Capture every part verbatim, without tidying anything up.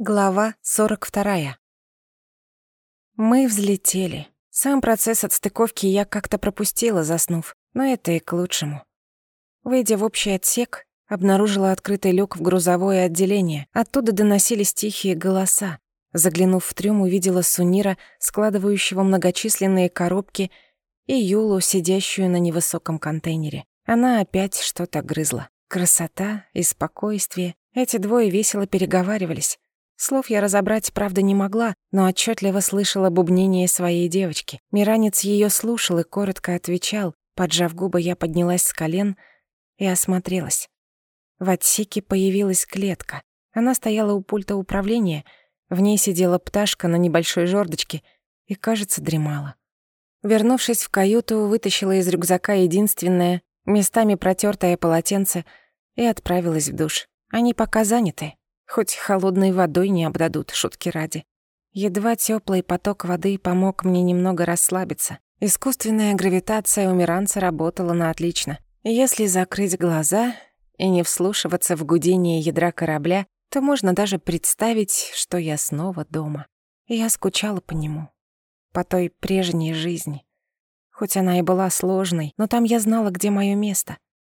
Глава сорок вторая. Мы взлетели. Сам процесс отстыковки я как-то пропустила, заснув, но это и к лучшему. Выйдя в общий отсек, обнаружила открытый люк в грузовое отделение. Оттуда доносились тихие голоса. Заглянув в трюм, увидела Сунира, складывающего многочисленные коробки, и Юлу, сидящую на невысоком контейнере. Она опять что-то грызла. Красота и спокойствие. Эти двое весело переговаривались. Слов я разобрать, правда, не могла, но отчетливо слышала бубнение своей девочки. Миранец ее слушал и коротко отвечал. Поджав губы, я поднялась с колен и осмотрелась. В отсеке появилась клетка. Она стояла у пульта управления. В ней сидела пташка на небольшой жердочке и, кажется, дремала. Вернувшись в каюту, вытащила из рюкзака единственное, местами протертое полотенце и отправилась в душ. Они пока заняты. Хоть холодной водой не обдадут, шутки ради. Едва теплый поток воды помог мне немного расслабиться. Искусственная гравитация у Миранца работала на отлично. Если закрыть глаза и не вслушиваться в гудение ядра корабля, то можно даже представить, что я снова дома. И я скучала по нему, по той прежней жизни. Хоть она и была сложной, но там я знала, где моё место.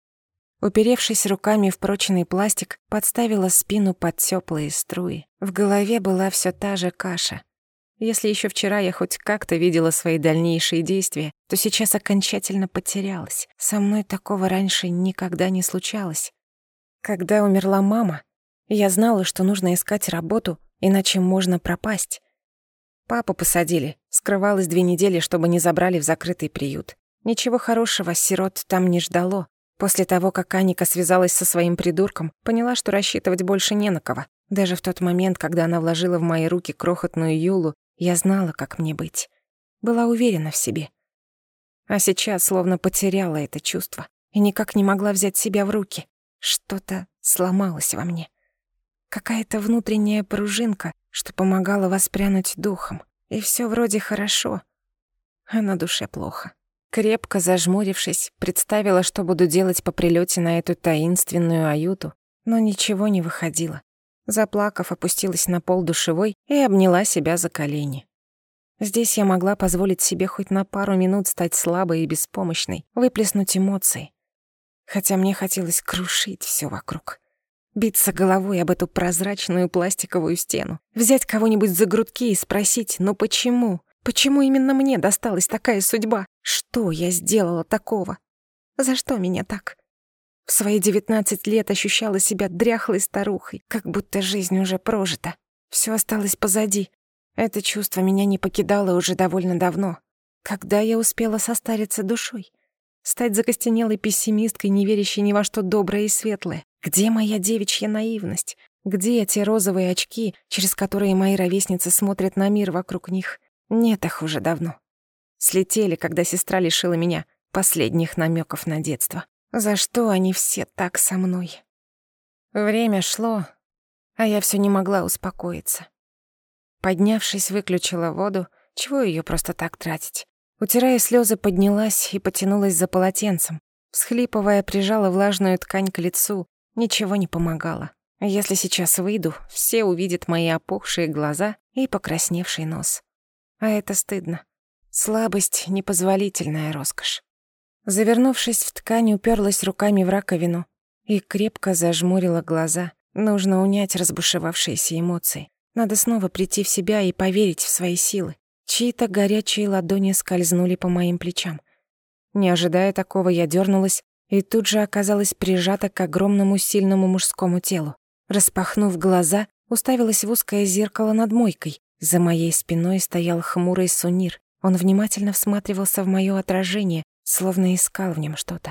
Уперевшись руками в прочный пластик, подставила спину под тёплые струи. В голове была всё та же каша. Если ещё вчера я хоть как-то видела свои дальнейшие действия, то сейчас окончательно потерялась. Со мной такого раньше никогда не случалось. Когда умерла мама, я знала, что нужно искать работу, иначе можно пропасть. Папу посадили, скрывалась две недели, чтобы не забрали в закрытый приют. Ничего хорошего сирот там не ждало. После того, как Аника связалась со своим придурком, поняла, что рассчитывать больше не на кого. Даже в тот момент, когда она вложила в мои руки крохотную Юлу, я знала, как мне быть. Была уверена в себе. А сейчас словно потеряла это чувство и никак не могла взять себя в руки. Что-то сломалось во мне. Какая-то внутренняя пружинка, что помогала воспрянуть духом. И всё вроде хорошо, а на душе плохо. Крепко зажмурившись, представила, что буду делать по прилёте на эту таинственную аюту, но ничего не выходило. Заплакав, опустилась на пол душевой и обняла себя за колени. Здесь я могла позволить себе хоть на пару минут стать слабой и беспомощной, выплеснуть эмоции. Хотя мне хотелось крушить всё вокруг. Биться головой об эту прозрачную пластиковую стену. Взять кого-нибудь за грудки и спросить: «Ну почему? Почему именно мне досталась такая судьба? Что я сделала такого? За что меня так?» В свои девятнадцать лет ощущала себя дряхлой старухой, как будто жизнь уже прожита. Всё осталось позади. Это чувство меня не покидало уже довольно давно. Когда я успела состариться душой? Стать закостенелой пессимисткой, не верящей ни во что доброе и светлое? Где моя девичья наивность? Где эти розовые очки, через которые мои ровесницы смотрят на мир вокруг них? Нет их уже давно. Слетели, когда сестра лишила меня последних намёков на детство. За что они все так со мной? Время шло, а я всё не могла успокоиться. Поднявшись, выключила воду. Чего её просто так тратить? Утирая слёзы, поднялась и потянулась за полотенцем. Всхлипывая, прижала влажную ткань к лицу. Ничего не помогало. Если сейчас выйду, все увидят мои опухшие глаза и покрасневший нос. А это стыдно. Слабость — непозволительная роскошь. Завернувшись в ткань, уперлась руками в раковину и крепко зажмурила глаза. Нужно унять разбушевавшиеся эмоции. Надо снова прийти в себя и поверить в свои силы. Чьи-то горячие ладони скользнули по моим плечам. Не ожидая такого, я дернулась и тут же оказалась прижата к огромному сильному мужскому телу. Распахнув глаза, уставилась в узкое зеркало над мойкой. За моей спиной стоял хмурый Сунир. Он внимательно всматривался в моё отражение, словно искал в нем что-то.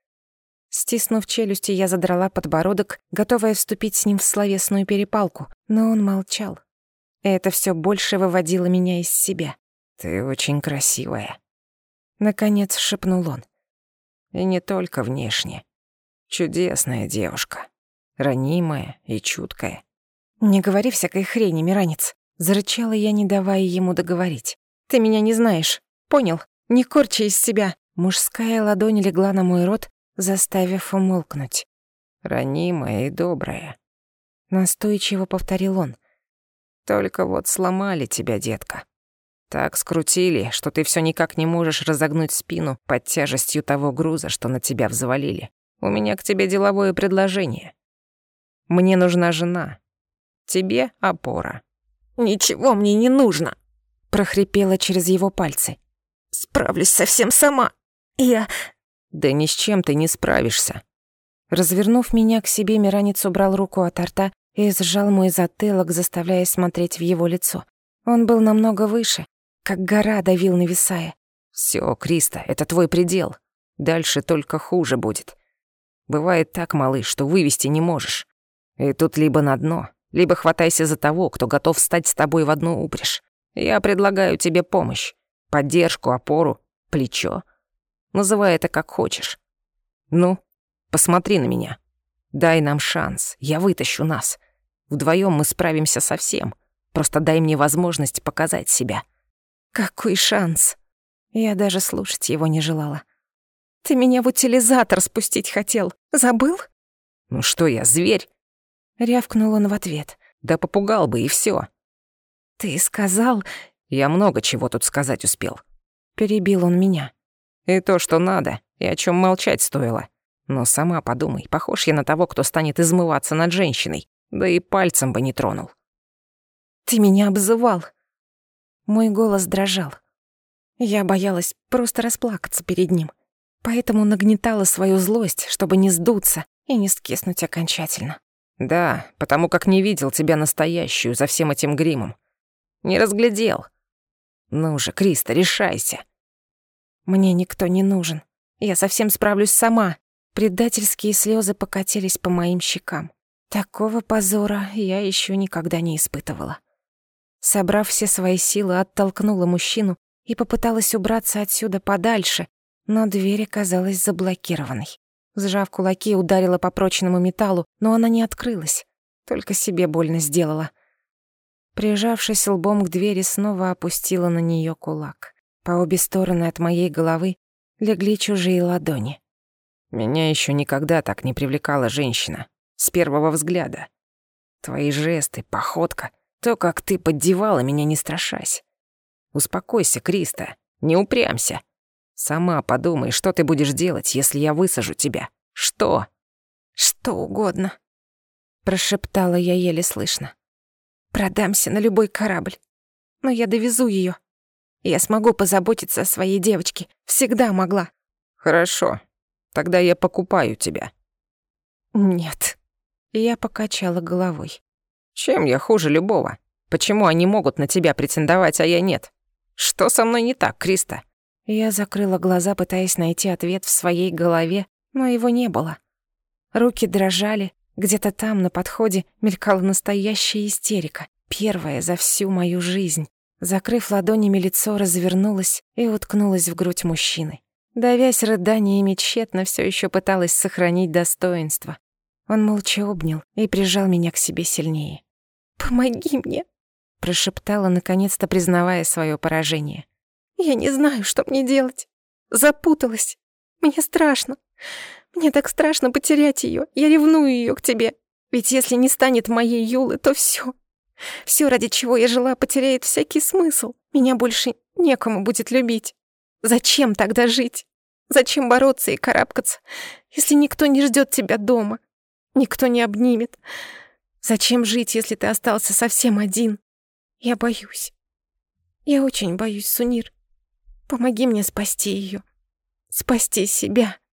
Стиснув челюсти, я задрала подбородок, готовая вступить с ним в словесную перепалку, но он молчал. Это всё больше выводило меня из себя. «Ты очень красивая», — наконец шепнул он. «И не только внешне. Чудесная девушка, ранимая и чуткая». «Не говори всякой хрени, Миранец», — зарычала я, не давая ему договорить. «Ты меня не знаешь, понял? Не корчи из себя». Мужская ладонь легла на мой рот, заставив умолкнуть. «Ранимая и добрая», — настойчиво повторил он. Только вот сломали тебя, детка. Так скрутили, что ты всё никак не можешь разогнуть спину под тяжестью того груза, что на тебя взвалили. У меня к тебе деловое предложение. Мне нужна жена. Тебе опора». «Ничего мне не нужно», — прохрипела через его пальцы. «Справлюсь совсем сама. Я...» «Да ни с чем ты не справишься». Развернув меня к себе, Миранец убрал руку от рта и сжал мой затылок, заставляя смотреть в его лицо. Он был намного выше, как гора давил, нависая. «Всё, Криста, это твой предел. Дальше только хуже будет. Бывает так, малыш, что вывести не можешь. И тут либо на дно, либо хватайся за того, кто готов встать с тобой в одну упряжь. Я предлагаю тебе помощь, поддержку, опору, плечо. Называй это как хочешь. Ну, посмотри на меня. Дай нам шанс, я вытащу нас. Вдвоем мы справимся со всем. Просто дай мне возможность показать себя». «Какой шанс?» Я даже слушать его не желала. «Ты меня в утилизатор спустить хотел. Забыл?» «Ну что я, зверь?» Рявкнул он в ответ. «Да попугал бы, и всё». «Ты сказал...» «Я много чего тут сказать успел». Перебил он меня. «И то, что надо, и о чём молчать стоило. Но сама подумай, похож я на того, кто станет измываться над женщиной. Да и пальцем бы не тронул». «Ты меня обзывал». Мой голос дрожал. Я боялась просто расплакаться перед ним. Поэтому нагнетала свою злость, чтобы не сдуться и не скиснуть окончательно. «Да, потому как не видел тебя настоящую за всем этим гримом. Не разглядел. Ну же, Криста, решайся». «Мне никто не нужен. Я совсем справлюсь сама». Предательские слезы покатились по моим щекам. Такого позора я еще никогда не испытывала. Собрав все свои силы, оттолкнула мужчину и попыталась убраться отсюда подальше, но дверь оказалась заблокированной. Сжав кулаки, ударила по прочному металлу, но она не открылась, только себе больно сделала. Прижавшись лбом к двери, снова опустила на неё кулак. По обе стороны от моей головы легли чужие ладони. «Меня ещё никогда так не привлекала женщина. С первого взгляда. Твои жесты, походка, то, как ты поддевала меня, не страшась. Успокойся, Криста, не упрямься. Сама подумай, что ты будешь делать, если я высажу тебя. Что?» «Что угодно», — прошептала я еле слышно. «Продамся на любой корабль. Но я довезу её. Я смогу позаботиться о своей девочке. Всегда могла». «Хорошо. Тогда я покупаю тебя». «Нет». Я покачала головой. «Чем я хуже любого? Почему они могут на тебя претендовать, а я нет? Что со мной не так, Криста?» Я закрыла глаза, пытаясь найти ответ в своей голове, но его не было. Руки дрожали, где-то там, на подходе, мелькала настоящая истерика, первая за всю мою жизнь. Закрыв ладонями лицо, развернулась и уткнулась в грудь мужчины. Давясь рыданиями, тщетно всё ещё пыталась сохранить достоинство. Он молча обнял и прижал меня к себе сильнее. «Помоги мне», — прошептала, наконец-то признавая своё поражение. «Я не знаю, что мне делать. Запуталась. Мне страшно. Мне так страшно потерять её. Я ревную её к тебе. Ведь если не станет моей Юлы, то всё. Всё, ради чего я жила, потеряет всякий смысл. Меня больше некому будет любить. Зачем тогда жить? Зачем бороться и карабкаться, если никто не ждёт тебя дома? Никто не обнимет. Зачем жить, если ты остался совсем один? Я боюсь. Я очень боюсь, Сунир. Помоги мне спасти её. Спасти себя».